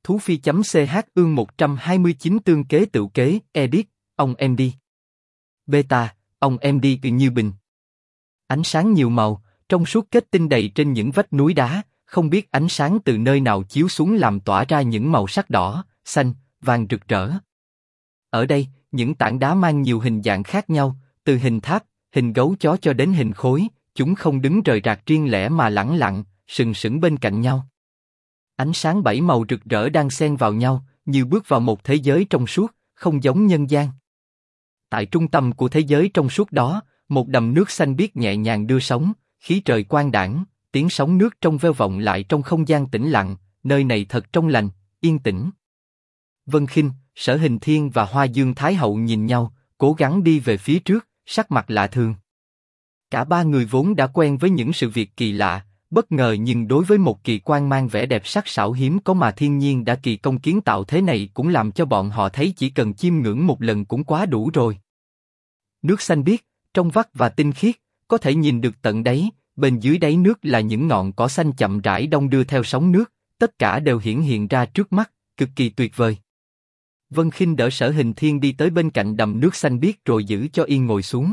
Thú Phi.ch ương 129 tương kế tựu kế, edit, ông em đi. Beta, ông em đi như bình. Ánh sáng nhiều màu, trong suốt kết tinh đầy trên những vách núi đá, không biết ánh sáng từ nơi nào chiếu xuống làm tỏa ra những màu sắc đỏ, xanh, vàng rực rỡ. Ở đây, những tảng đá mang nhiều hình dạng khác nhau, từ hình tháp, hình gấu chó cho đến hình khối, chúng không đứng rời rạc riêng lẻ mà lẳng lặng, sừng sững bên cạnh nhau. Ánh sáng bảy màu rực rỡ đang xen vào nhau, như bước vào một thế giới trong suốt, không giống nhân gian. Tại trung tâm của thế giới trong suốt đó, một đầm nước xanh biếc nhẹ nhàng đưa sóng, khí trời quang đãng, tiếng sóng nước trong veo vọng lại trong không gian tĩnh lặng, nơi này thật trong lành, yên tĩnh. Vân Khinh, Sở Hình Thiên và Hoa Dương Thái Hậu nhìn nhau, cố gắng đi về phía trước, sắc mặt lạ thường. Cả ba người vốn đã quen với những sự việc kỳ lạ, bất ngờ nhưng đối với một kỳ quan mang vẻ đẹp sắc sảo hiếm có mà thiên nhiên đã kỳ công kiến tạo thế này cũng làm cho bọn họ thấy chỉ cần chiêm ngưỡng một lần cũng quá đủ rồi. Nước xanh biếc, trong vắt và tinh khiết, có thể nhìn được tận đáy, bên dưới đáy nước là những ngọn cỏ xanh chậm rãi đong đưa theo sóng nước, tất cả đều hiển hiện ra trước mắt, cực kỳ tuyệt vời. Vân Khinh đỡ Sở Hình Thiên đi tới bên cạnh đầm nước xanh biếc rồi giữ cho yên ngồi xuống.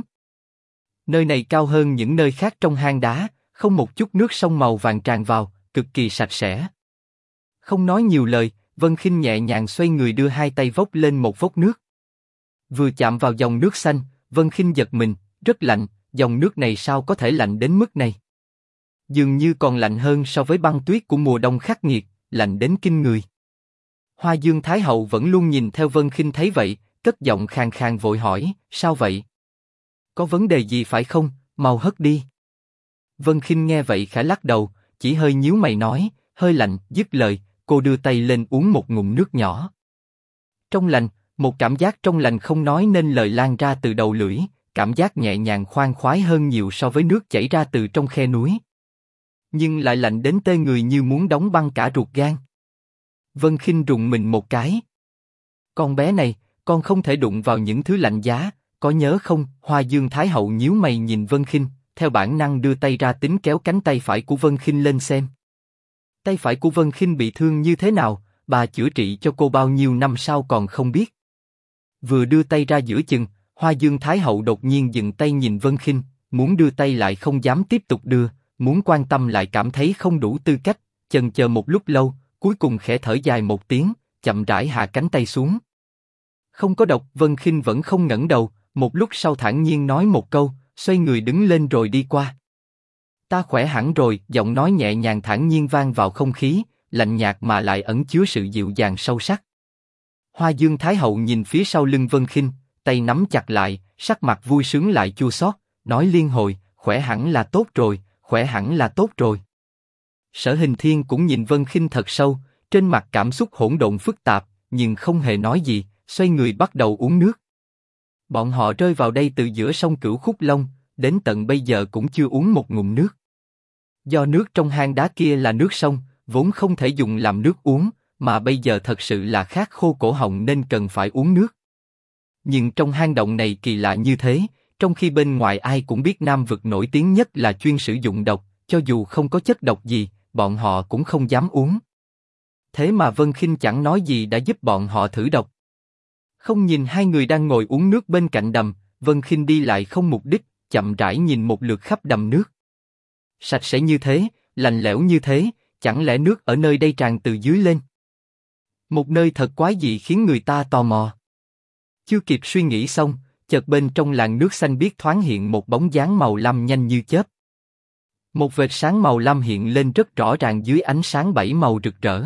Nơi này cao hơn những nơi khác trong hang đá, không một chút nước sông màu vàng tràn vào, cực kỳ sạch sẽ. Không nói nhiều lời, Vân Khinh nhẹ nhàng xoay người đưa hai tay vốc lên một vốc nước. Vừa chạm vào dòng nước xanh, Vân Khinh giật mình, rất lạnh, dòng nước này sao có thể lạnh đến mức này? Dường như còn lạnh hơn so với băng tuyết của mùa đông khắc nghiệt, lạnh đến kinh người. Hoa Dương Thái Hậu vẫn luôn nhìn theo Vân Khinh thấy vậy, cất giọng khàn khàn vội hỏi, sao vậy? Có vấn đề gì phải không? Mau hất đi. Vân Khinh nghe vậy khẽ lắc đầu, chỉ hơi nhíu mày nói, hơi lạnh. Dứt lời, cô đưa tay lên uống một ngụm nước nhỏ. Trong lành, một cảm giác trong lành không nói nên lời lan ra từ đầu lưỡi, cảm giác nhẹ nhàng khoan khoái hơn nhiều so với nước chảy ra từ trong khe núi. Nhưng lại lạnh đến tê người như muốn đóng băng cả ruột gan. Vân Khinh rùng mình một cái. Con bé này, con không thể đụng vào những thứ lạnh giá, có nhớ không? Hoa Dương Thái Hậu nhíu mày nhìn Vân Khinh, theo bản năng đưa tay ra tính kéo cánh tay phải của Vân Khinh lên xem. Tay phải của Vân Khinh bị thương như thế nào, bà chữa trị cho cô bao nhiêu năm sau còn không biết. Vừa đưa tay ra giữa chừng, Hoa Dương Thái Hậu đột nhiên dừng tay nhìn Vân Khinh, muốn đưa tay lại không dám tiếp tục đưa, muốn quan tâm lại cảm thấy không đủ tư cách, chần chờ một lúc lâu, cuối cùng khẽ thở dài một tiếng, chậm rãi hạ cánh tay xuống. Không có độc. Vân Khinh vẫn không ngẩng đầu, một lúc sau thản nhiên nói một câu, xoay người đứng lên rồi đi qua. Ta khỏe hẳn rồi. Giọng nói nhẹ nhàng thản nhiên vang vào không khí, lạnh nhạt mà lại ẩn chứa sự dịu dàng sâu sắc. Hoa Dương Thái Hậu nhìn phía sau lưng Vân Khinh, tay nắm chặt lại, sắc mặt vui sướng lại chua xót, nói liên hồi, khỏe hẳn là tốt rồi, khỏe hẳn là tốt rồi. Sở Hình Thiên cũng nhìn Vân Khinh thật sâu, trên mặt cảm xúc hỗn độn phức tạp, nhưng không hề nói gì, xoay người bắt đầu uống nước. Bọn họ rơi vào đây từ giữa sông Cửu Khúc Long, đến tận bây giờ cũng chưa uống một ngụm nước. Do nước trong hang đá kia là nước sông, vốn không thể dùng làm nước uống, mà bây giờ thật sự là khát khô cổ họng nên cần phải uống nước. Nhưng trong hang động này kỳ lạ như thế, trong khi bên ngoài ai cũng biết Nam Vực nổi tiếng nhất là chuyên sử dụng độc, cho dù không có chất độc gì, bọn họ cũng không dám uống. Thế mà Vân Khinh chẳng nói gì đã giúp bọn họ thử độc. Không nhìn hai người đang ngồi uống nước bên cạnh đầm, Vân Khinh đi lại không mục đích, chậm rãi nhìn một lượt khắp đầm nước. Sạch sẽ như thế, lạnh lẽo như thế, chẳng lẽ nước ở nơi đây tràn từ dưới lên? Một nơi thật quái dị khiến người ta tò mò. Chưa kịp suy nghĩ xong, chợt bên trong làn nước xanh biếc thoáng hiện một bóng dáng màu lam nhanh như chớp. Một vệt sáng màu lam hiện lên rất rõ ràng dưới ánh sáng bảy màu rực rỡ.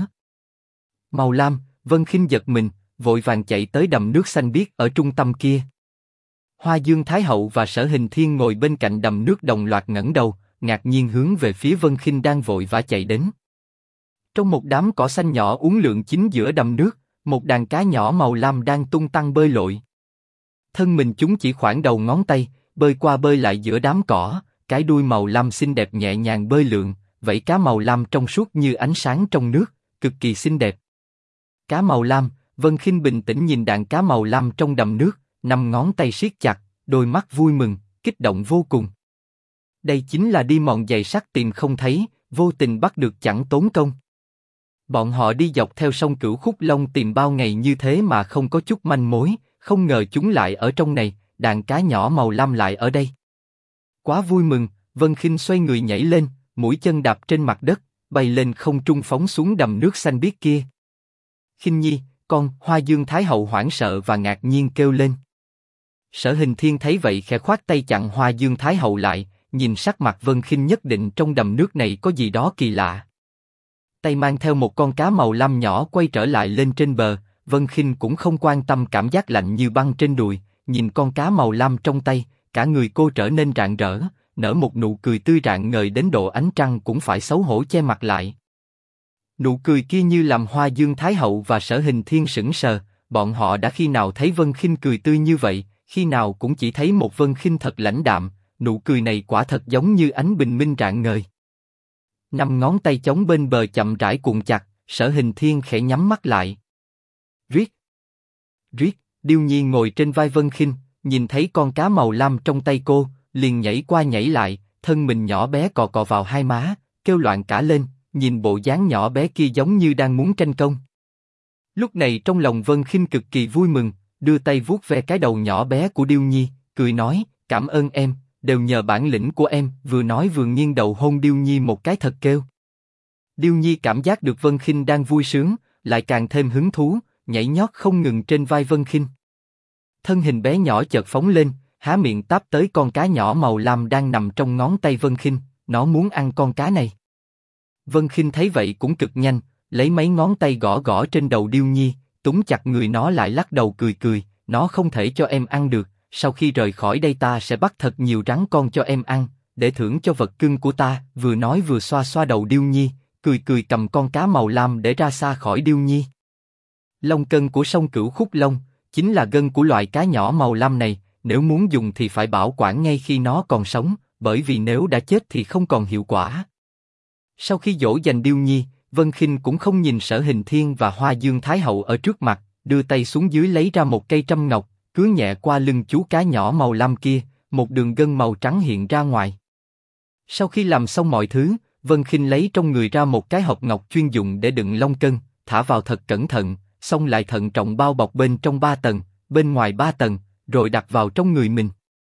Màu lam. Vân Khinh giật mình, vội vàng chạy tới đầm nước xanh biếc ở trung tâm kia. Hoa Dương Thái Hậu và Sở Hình Thiên ngồi bên cạnh đầm nước đồng loạt ngẩng đầu, ngạc nhiên hướng về phía Vân Khinh đang vội vã chạy đến. Trong một đám cỏ xanh nhỏ uốn lượn chính giữa đầm nước, một đàn cá nhỏ màu lam đang tung tăng bơi lội. Thân mình chúng chỉ khoảng đầu ngón tay, bơi qua bơi lại giữa đám cỏ, cái đuôi màu lam xinh đẹp nhẹ nhàng bơi lượn, vảy cá màu lam trong suốt như ánh sáng trong nước, cực kỳ xinh đẹp. Cá màu lam. Vân Khinh bình tĩnh nhìn đàn cá màu lam trong đầm nước, năm ngón tay siết chặt, đôi mắt vui mừng, kích động vô cùng. Đây chính là đi mòn giày sắt tìm không thấy, vô tình bắt được chẳng tốn công. Bọn họ đi dọc theo sông Cửu Khúc Long tìm bao ngày như thế mà không có chút manh mối, không ngờ chúng lại ở trong này, đàn cá nhỏ màu lam lại ở đây. Quá vui mừng, Vân Khinh xoay người nhảy lên, mũi chân đạp trên mặt đất, bay lên không trung phóng xuống đầm nước xanh biếc kia. Khinh Nhi, con, Hoa Dương Thái Hậu hoảng sợ và ngạc nhiên kêu lên. Sở Hình Thiên thấy vậy khẽ khoát tay chặn Hoa Dương Thái Hậu lại, nhìn sắc mặt Vân Khinh nhất định trong đầm nước này có gì đó kỳ lạ. Tay mang theo một con cá màu lam nhỏ quay trở lại lên trên bờ, Vân Khinh cũng không quan tâm cảm giác lạnh như băng trên đùi, nhìn con cá màu lam trong tay, cả người cô trở nên rạng rỡ, nở một nụ cười tươi rạng ngời đến độ ánh trăng cũng phải xấu hổ che mặt lại. Nụ cười kia như làm Hoa Dương Thái Hậu và Sở Hình Thiên sững sờ, bọn họ đã khi nào thấy Vân Khinh cười tươi như vậy, khi nào cũng chỉ thấy một Vân Khinh thật lãnh đạm, nụ cười này quả thật giống như ánh bình minh rạng ngời. Năm ngón tay chống bên bờ chậm rãi cuộn chặt, Sở Hình Thiên khẽ nhắm mắt lại. Riết, riết, Điêu Nhi ngồi trên vai Vân Khinh, nhìn thấy con cá màu lam trong tay cô, liền nhảy qua nhảy lại, thân mình nhỏ bé cọ cọ vào hai má, kêu loạn cả lên, nhìn bộ dáng nhỏ bé kia giống như đang muốn tranh công. Lúc này trong lòng Vân Khinh cực kỳ vui mừng, đưa tay vuốt ve cái đầu nhỏ bé của Điêu Nhi, cười nói, cảm ơn em, đều nhờ bản lĩnh của em. Vừa nói vừa nghiêng đầu hôn Điêu Nhi một cái thật kêu. Điêu Nhi cảm giác được Vân Khinh đang vui sướng, lại càng thêm hứng thú, nhảy nhót không ngừng trên vai Vân Khinh. Thân hình bé nhỏ chợt phóng lên, há miệng táp tới con cá nhỏ màu lam đang nằm trong ngón tay Vân Khinh, nó muốn ăn con cá này. Vân Khinh thấy vậy cũng cực nhanh, lấy mấy ngón tay gõ gõ trên đầu Điêu Nhi, túm chặt người nó lại lắc đầu cười cười, nó không thể cho em ăn được, sau khi rời khỏi đây ta sẽ bắt thật nhiều rắn con cho em ăn, để thưởng cho vật cưng của ta. Vừa nói vừa xoa xoa đầu Điêu Nhi, cười cười cầm con cá màu lam để ra xa khỏi Điêu Nhi. Long cân của sông Cửu Khúc Long chính là gân của loài cá nhỏ màu lam này, nếu muốn dùng thì phải bảo quản ngay khi nó còn sống, bởi vì nếu đã chết thì không còn hiệu quả. Sau khi dỗ dành Điêu Nhi, Vân Khinh cũng không nhìn Sở Hình Thiên và Hoa Dương Thái Hậu ở trước mặt, đưa tay xuống dưới lấy ra một cây trâm ngọc, cứa nhẹ qua lưng chú cá nhỏ màu lam kia, một đường gân màu trắng hiện ra ngoài. Sau khi làm xong mọi thứ, Vân Khinh lấy trong người ra một cái hộp ngọc chuyên dụng để đựng long cân, thả vào thật cẩn thận, xong lại thận trọng bao bọc bên trong 3 tầng, bên ngoài 3 tầng, rồi đặt vào trong người mình.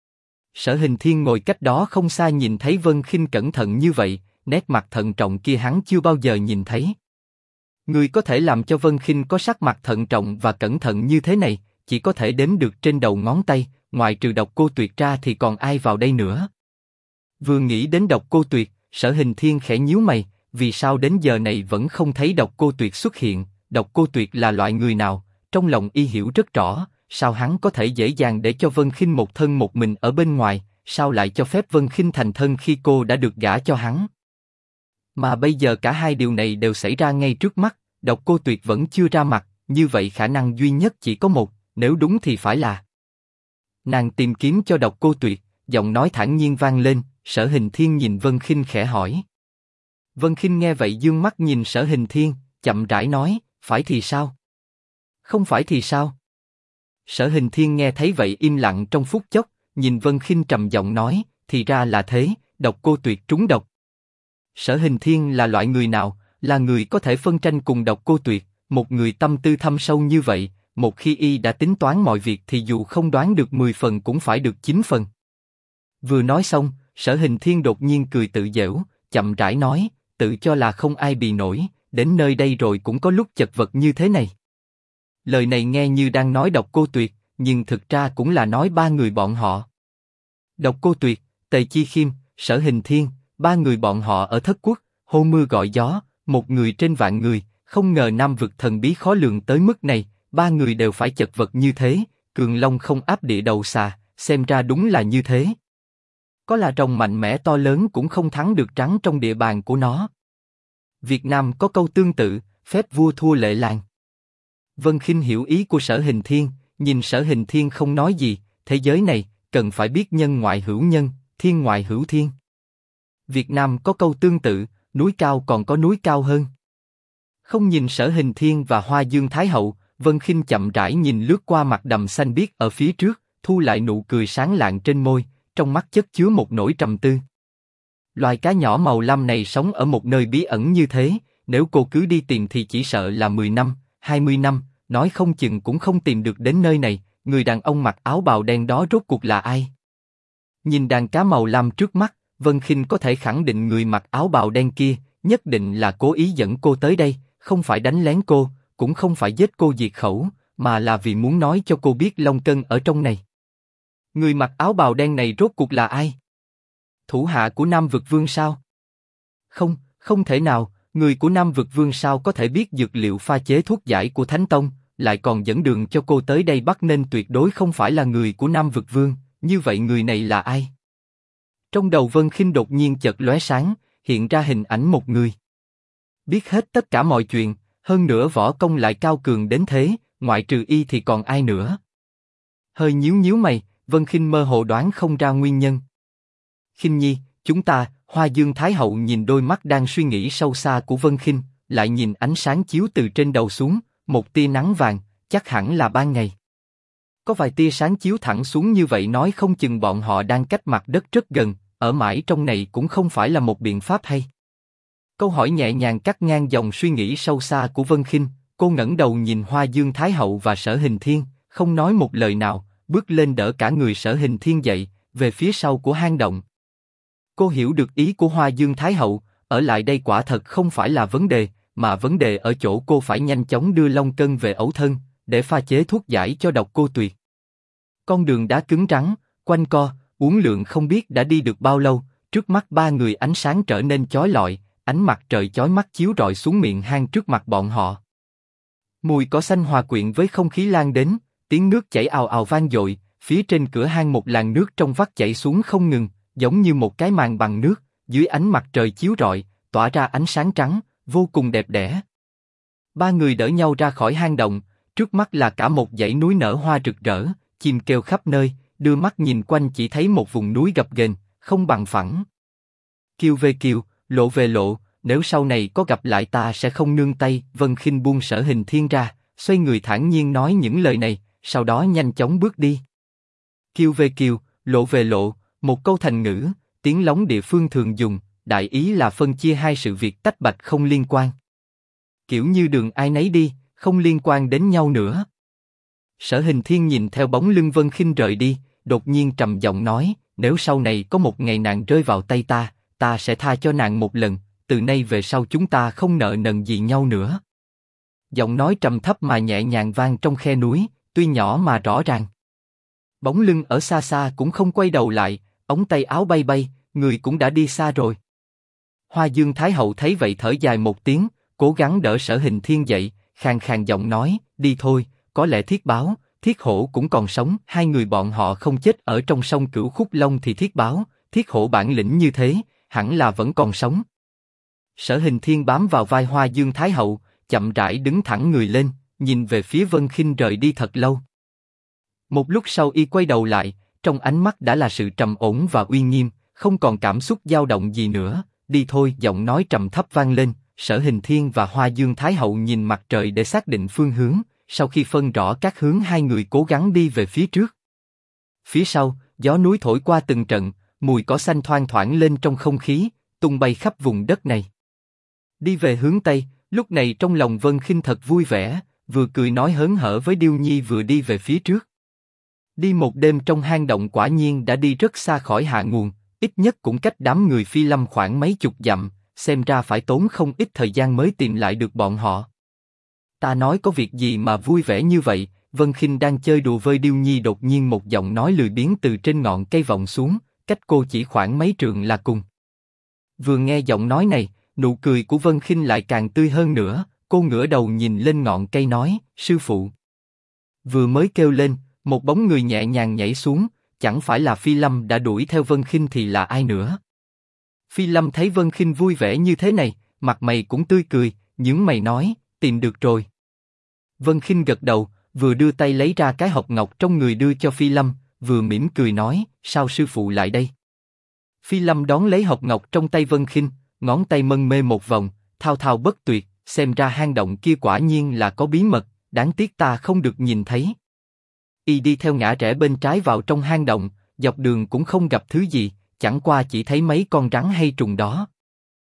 Sở Hình Thiên ngồi cách đó không xa nhìn thấy Vân Khinh cẩn thận như vậy, nét mặt thận trọng kia hắn chưa bao giờ nhìn thấy. Người có thể làm cho Vân Khinh có sắc mặt thận trọng và cẩn thận như thế này, chỉ có thể đếm được trên đầu ngón tay, ngoài trừ Độc Cô Tuyệt ra thì còn ai vào đây nữa. Vừa nghĩ đến Độc Cô Tuyệt, Sở Hình Thiên khẽ nhíu mày, vì sao đến giờ này vẫn không thấy Độc Cô Tuyệt xuất hiện? Độc Cô Tuyệt là loại người nào? Trong lòng y hiểu rất rõ, sao hắn có thể dễ dàng để cho Vân Khinh một thân một mình ở bên ngoài, sao lại cho phép Vân Khinh thành thân khi cô đã được gả cho hắn? Mà bây giờ cả hai điều này đều xảy ra ngay trước mắt, Độc Cô Tuyệt vẫn chưa ra mặt, như vậy khả năng duy nhất chỉ có một, nếu đúng thì phải là. Nàng tìm kiếm cho Độc Cô Tuyệt, giọng nói thản nhiên vang lên. Sở Hình Thiên nhìn Vân Khinh khẽ hỏi. Vân Khinh nghe vậy dương mắt nhìn Sở Hình Thiên, chậm rãi nói, phải thì sao? Không phải thì sao? Sở Hình Thiên nghe thấy vậy im lặng trong phút chốc, nhìn Vân Khinh trầm giọng nói, thì ra là thế, Độc Cô Tuyệt trúng độc. Sở Hình Thiên là loại người nào? Là người có thể phân tranh cùng Độc Cô Tuyệt, một người tâm tư thâm sâu như vậy, một khi y đã tính toán mọi việc thì dù không đoán được 10 phần cũng phải được 9 phần. Vừa nói xong, Sở Hình Thiên đột nhiên cười tự giễu, chậm rãi nói, tự cho là không ai bì nổi, đến nơi đây rồi cũng có lúc chật vật như thế này. Lời này nghe như đang nói Độc Cô Tuyệt, nhưng thực ra cũng là nói ba người bọn họ. Độc Cô Tuyệt, Tề Chi Khiêm, Sở Hình Thiên, ba người bọn họ ở Thất Quốc, hô mưa gọi gió, một người trên vạn người, không ngờ Nam vực thần bí khó lường tới mức này, ba người đều phải chật vật như thế, Cường Long không áp địa đầu xà, xem ra đúng là như thế. Có là rồng mạnh mẽ to lớn cũng không thắng được rắn trong địa bàn của nó. Việt Nam có câu tương tự, phép vua thua lệ làng. Vân Khinh hiểu ý của Sở Hình Thiên, nhìn Sở Hình Thiên không nói gì, thế giới này cần phải biết nhân ngoại hữu nhân, thiên ngoại hữu thiên. Việt Nam có câu tương tự, núi cao còn có núi cao hơn. Không nhìn Sở Hình Thiên và Hoa Dương Thái Hậu, Vân Khinh chậm rãi nhìn lướt qua mặt đầm xanh biếc ở phía trước, thu lại nụ cười sáng lạng trên môi, trong mắt chất chứa một nỗi trầm tư. Loài cá nhỏ màu lam này sống ở một nơi bí ẩn như thế, nếu cô cứ đi tìm thì chỉ sợ là 10 năm, 20 năm, nói không chừng cũng không tìm được đến nơi này, người đàn ông mặc áo bào đen đó rốt cuộc là ai? Nhìn đàn cá màu lam trước mắt, Vân Khinh có thể khẳng định người mặc áo bào đen kia, nhất định là cố ý dẫn cô tới đây, không phải đánh lén cô, cũng không phải giết cô diệt khẩu, mà là vì muốn nói cho cô biết Long Cân ở trong này. Người mặc áo bào đen này rốt cuộc là ai? Thủ hạ của Nam Vực Vương sao? Không, không thể nào, người của Nam Vực Vương sao có thể biết dược liệu pha chế thuốc giải của Thánh Tông, lại còn dẫn đường cho cô tới đây bắt, nên tuyệt đối không phải là người của Nam Vực Vương, như vậy người này là ai? Trong đầu Vân Khinh đột nhiên chợt lóe sáng, hiện ra hình ảnh một người. Biết hết tất cả mọi chuyện, hơn nữa võ công lại cao cường đến thế, ngoại trừ y thì còn ai nữa? Hơi nhíu nhíu mày, Vân Khinh mơ hồ đoán không ra nguyên nhân. Khinh Nhi, chúng ta, Hoa Dương Thái Hậu nhìn đôi mắt đang suy nghĩ sâu xa của Vân Khinh, lại nhìn ánh sáng chiếu từ trên đầu xuống, một tia nắng vàng, chắc hẳn là ban ngày. Có vài tia sáng chiếu thẳng xuống như vậy nói không chừng bọn họ đang cách mặt đất rất gần, ở mãi trong này cũng không phải là một biện pháp hay. Câu hỏi nhẹ nhàng cắt ngang dòng suy nghĩ sâu xa của Vân Khinh, cô ngẩng đầu nhìn Hoa Dương Thái Hậu và Sở Hình Thiên, không nói một lời nào, bước lên đỡ cả người Sở Hình Thiên dậy, về phía sau của hang động. Cô hiểu được ý của Hoa Dương Thái Hậu, ở lại đây quả thật không phải là vấn đề, mà vấn đề ở chỗ cô phải nhanh chóng đưa Long Cân về ấu thân, để pha chế thuốc giải cho độc cô Tuyệt. Con đường đá cứng rắn, quanh co, uốn lượn không biết đã đi được bao lâu, trước mắt ba người ánh sáng trở nên chói lọi, ánh mặt trời chói mắt chiếu rọi xuống miệng hang trước mặt bọn họ. Mùi cỏ xanh hòa quyện với không khí lan đến, tiếng nước chảy ào ào vang dội, phía trên cửa hang một làn nước trong vắt chảy xuống không ngừng, giống như một cái màn bằng nước, dưới ánh mặt trời chiếu rọi, tỏa ra ánh sáng trắng, vô cùng đẹp đẽ. Ba người đỡ nhau ra khỏi hang động, trước mắt là cả một dãy núi nở hoa rực rỡ, chim kêu khắp nơi, đưa mắt nhìn quanh chỉ thấy một vùng núi gập ghềnh, không bằng phẳng. Kiều về kiều, lộ về lộ, nếu sau này có gặp lại ta sẽ không nương tay. Vân Khinh buông Sở Hình Thiên ra, xoay người thản nhiên nói những lời này, sau đó nhanh chóng bước đi. Kiều về kiều, lộ về lộ, một câu thành ngữ, tiếng lóng địa phương thường dùng, đại ý là phân chia hai sự việc tách bạch không liên quan. Kiểu như đường ai nấy đi, không liên quan đến nhau nữa. Sở Hình Thiên nhìn theo bóng lưng Vân Khinh rời đi, đột nhiên trầm giọng nói, nếu sau này có một ngày nàng rơi vào tay ta sẽ tha cho nàng một lần, từ nay về sau chúng ta không nợ nần gì nhau nữa. Giọng nói trầm thấp mà nhẹ nhàng vang trong khe núi, tuy nhỏ mà rõ ràng. Bóng lưng ở xa xa cũng không quay đầu lại, ống tay áo bay bay, người cũng đã đi xa rồi. Hoa Dương Thái Hậu thấy vậy thở dài một tiếng, cố gắng đỡ Sở Hình Thiên dậy, khàn khàn giọng nói, đi thôi, có lẽ Thiết Báo, Thiết Hổ cũng còn sống. Hai người bọn họ không chết ở trong sông Cửu Khúc Long thì Thiết Báo, Thiết Hổ bản lĩnh như thế, hẳn là vẫn còn sống. Sở Hình Thiên bám vào vai Hoa Dương Thái Hậu, chậm rãi đứng thẳng người lên, nhìn về phía Vân Khinh rời đi thật lâu. Một lúc sau y quay đầu lại, trong ánh mắt đã là sự trầm ổn và uy nghiêm, không còn cảm xúc dao động gì nữa. Đi thôi, giọng nói trầm thấp vang lên. Sở Hình Thiên và Hoa Dương Thái Hậu nhìn mặt trời để xác định phương hướng. Sau khi phân rõ các hướng, hai người cố gắng đi về phía trước. Phía sau, gió núi thổi qua từng trận, mùi cỏ xanh thoang thoảng lên trong không khí, tung bay khắp vùng đất này. Đi về hướng tây, lúc này trong lòng Vân Khinh thật vui vẻ, vừa cười nói hớn hở với Điêu Nhi vừa đi về phía trước. Đi một đêm trong hang động quả nhiên đã đi rất xa khỏi hạ nguồn, ít nhất cũng cách đám người Phi Lâm khoảng mấy chục dặm, xem ra phải tốn không ít thời gian mới tìm lại được bọn họ. Ta nói có việc gì mà vui vẻ như vậy? Vân Khinh đang chơi đùa với Điêu Nhi, đột nhiên một giọng nói lười biếng từ trên ngọn cây vọng xuống, cách cô chỉ khoảng mấy trượng là cùng. Vừa nghe giọng nói này, nụ cười của Vân Khinh lại càng tươi hơn nữa, cô ngửa đầu nhìn lên ngọn cây nói, sư phụ. Vừa mới kêu lên, một bóng người nhẹ nhàng nhảy xuống, chẳng phải là Phi Lâm đã đuổi theo Vân Khinh thì là ai nữa? Phi Lâm thấy Vân Khinh vui vẻ như thế này, mặt mày cũng tươi cười, nhướng mày nói, tìm được rồi. Vân Khinh gật đầu, vừa đưa tay lấy ra cái hộp ngọc trong người đưa cho Phi Lâm, vừa mỉm cười nói, sao sư phụ lại đây? Phi Lâm đón lấy hộp ngọc trong tay Vân Khinh, ngón tay mân mê một vòng, thao thao bất tuyệt, xem ra hang động kia quả nhiên là có bí mật, đáng tiếc ta không được nhìn thấy. Y đi theo ngã rẽ bên trái vào trong hang động, dọc đường cũng không gặp thứ gì, chẳng qua chỉ thấy mấy con rắn hay trùng đó.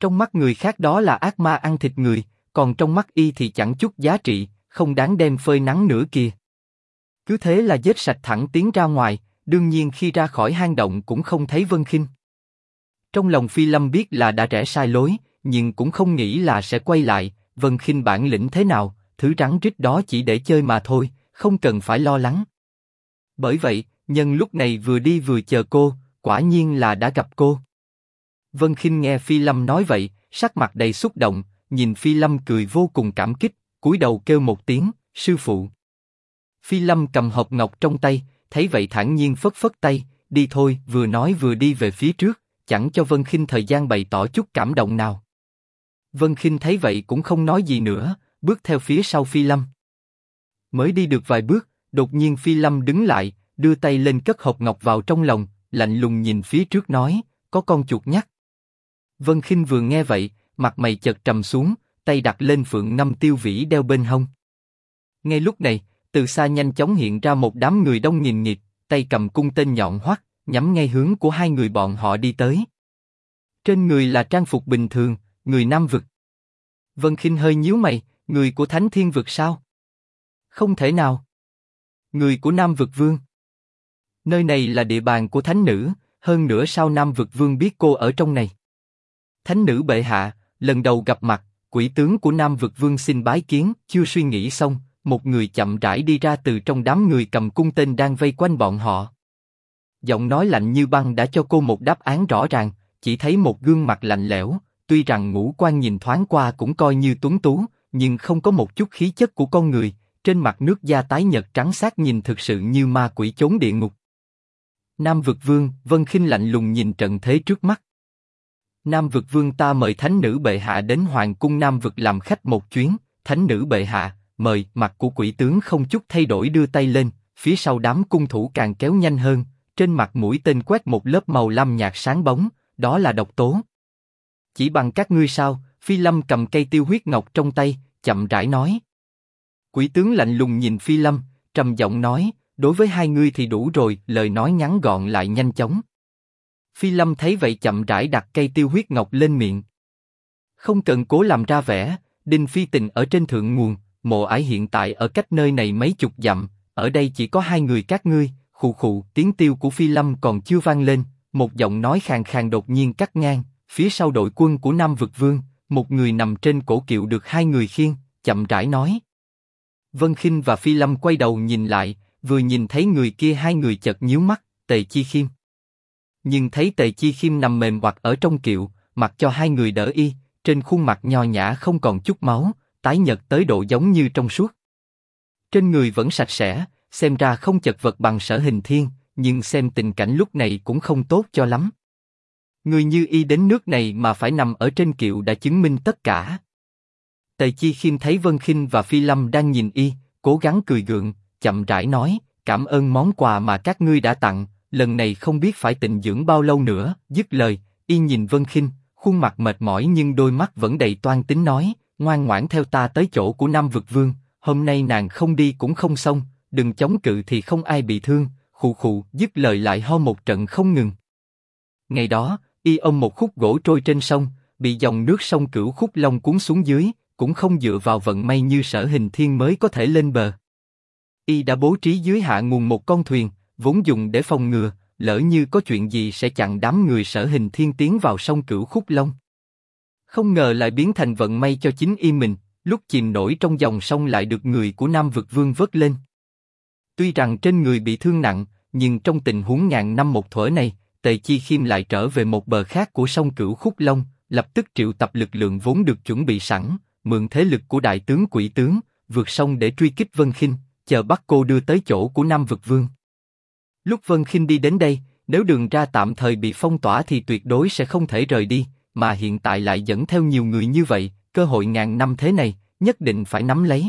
Trong mắt người khác đó là ác ma ăn thịt người, còn trong mắt y thì chẳng chút giá trị, không đáng đem phơi nắng nữa kìa. Cứ thế là giết sạch thẳng tiến ra ngoài, đương nhiên khi ra khỏi hang động cũng không thấy Vân Khinh. Trong lòng Phi Lâm biết là đã rẽ sai lối, nhưng cũng không nghĩ là sẽ quay lại. Vân Khinh bản lĩnh thế nào, thứ rắn rít đó chỉ để chơi mà thôi, không cần phải lo lắng. Bởi vậy, nhân lúc này vừa đi vừa chờ cô, quả nhiên là đã gặp cô. Vân Khinh nghe Phi Lâm nói vậy, sắc mặt đầy xúc động, nhìn Phi Lâm cười vô cùng cảm kích, cúi đầu kêu một tiếng, sư phụ. Phi Lâm cầm hộp ngọc trong tay, thấy vậy thản nhiên phất phất tay, đi thôi, vừa nói vừa đi về phía trước, chẳng cho Vân Khinh thời gian bày tỏ chút cảm động nào. Vân Khinh thấy vậy cũng không nói gì nữa, bước theo phía sau Phi Lâm. Mới đi được vài bước, đột nhiên Phi Lâm đứng lại, đưa tay lên cất hộp ngọc vào trong lòng, lạnh lùng nhìn phía trước nói, có con chuột nhắt. Vân Khinh vừa nghe vậy, mặt mày chợt trầm xuống, tay đặt lên phượng ngâm tiêu vĩ đeo bên hông. Ngay lúc này, từ xa nhanh chóng hiện ra một đám người đông nghìn nghịt, tay cầm cung tên nhọn hoắt, nhắm ngay hướng của hai người bọn họ đi tới. Trên người là trang phục bình thường, người Nam vực. Vân Khinh hơi nhíu mày, người của Thánh Thiên vực sao? Không thể nào. Người của Nam vực vương. Nơi này là địa bàn của thánh nữ, hơn nữa sao Nam vực vương biết cô ở trong này? Thánh nữ bệ hạ, lần đầu gặp mặt, quỷ tướng của Nam vực vương xin bái kiến. Chưa suy nghĩ xong, một người chậm rãi đi ra từ trong đám người cầm cung tên đang vây quanh bọn họ. Giọng nói lạnh như băng đã cho cô một đáp án rõ ràng, chỉ thấy một gương mặt lạnh lẽo, tuy rằng ngũ quan nhìn thoáng qua cũng coi như tuấn tú, nhưng không có một chút khí chất của con người, trên mặt nước da tái nhợt trắng xác nhìn thực sự như ma quỷ chốn địa ngục. Nam vực vương, Vân Khinh lạnh lùng nhìn trận thế trước mắt. Nam vực vương, ta mời thánh nữ bệ hạ đến hoàng cung Nam vực làm khách một chuyến. Thánh nữ bệ hạ, mời. Mặt của quỷ tướng không chút thay đổi đưa tay lên, phía sau đám cung thủ càng kéo nhanh hơn, trên mặt mũi tên quét một lớp màu lam nhạt sáng bóng, đó là độc tố. Chỉ bằng các ngươi sao? Phi Lâm cầm cây tiêu huyết ngọc trong tay, chậm rãi nói. Quỷ tướng lạnh lùng nhìn Phi Lâm, trầm giọng nói, đối với hai ngươi thì đủ rồi. Lời nói ngắn gọn lại nhanh chóng. Phi Lâm thấy vậy chậm rãi đặt cây tiêu huyết ngọc lên miệng. Không cần cố làm ra vẻ, Đinh Phi Tình ở trên thượng nguồn, Mộ Ải hiện tại ở cách nơi này mấy chục dặm, ở đây chỉ có hai người các ngươi. Khụ khụ, tiếng tiêu của Phi Lâm còn chưa vang lên, một giọng nói khàn khàn đột nhiên cắt ngang. Phía sau đội quân của Nam vực vương, một người nằm trên cổ kiệu được hai người khiêng, chậm rãi nói. Vân Khinh và Phi Lâm quay đầu nhìn lại, vừa nhìn thấy người kia hai người chợt nhíu mắt, Tề Chi Khiêm. Nhưng thấy Tề Chi Khiêm nằm mềm oặt ở trong kiệu, mặc cho hai người đỡ y, trên khuôn mặt nho nhã không còn chút máu, tái nhợt tới độ giống như trong suốt. Trên người vẫn sạch sẽ, xem ra không chật vật bằng Sở Hình Thiên, nhưng xem tình cảnh lúc này cũng không tốt cho lắm. Người như y đến nước này mà phải nằm ở trên kiệu đã chứng minh tất cả. Tề Chi Khiêm thấy Vân Khinh và Phi Lâm đang nhìn y, cố gắng cười gượng, chậm rãi nói, cảm ơn món quà mà các ngươi đã tặng, lần này không biết phải tịnh dưỡng bao lâu nữa. Dứt lời, y nhìn Vân Khinh, khuôn mặt mệt mỏi nhưng đôi mắt vẫn đầy toan tính nói, ngoan ngoãn theo ta tới chỗ của Nam vực vương, hôm nay nàng không đi cũng không xong, đừng chống cự thì không ai bị thương. Khụ khụ, dứt lời lại ho một trận không ngừng. Ngày đó, y ôm một khúc gỗ trôi trên sông, bị dòng nước sông Cửu Khúc Long cuốn xuống dưới, cũng không dựa vào vận may như Sở Hình Thiên mới có thể lên bờ. Y đã bố trí dưới hạ nguồn một con thuyền, vốn dùng để phòng ngừa, lỡ như có chuyện gì sẽ chặn đám người Sở Hình Thiên tiến vào sông Cửu Khúc Long. Không ngờ lại biến thành vận may cho chính y mình, lúc chìm nổi trong dòng sông lại được người của Nam vực vương vớt lên. Tuy rằng trên người bị thương nặng, nhưng trong tình huống ngàn năm một thuở này, Tề Chi Khiêm lại trở về một bờ khác của sông Cửu Khúc Long, lập tức triệu tập lực lượng vốn được chuẩn bị sẵn, mượn thế lực của đại tướng quỷ tướng, vượt sông để truy kích Vân Khinh, chờ bắt cô đưa tới chỗ của Nam vực vương. Lúc Vân Khinh đi đến đây, nếu đường ra tạm thời bị phong tỏa thì tuyệt đối sẽ không thể rời đi, mà hiện tại lại dẫn theo nhiều người như vậy, cơ hội ngàn năm thế này, nhất định phải nắm lấy.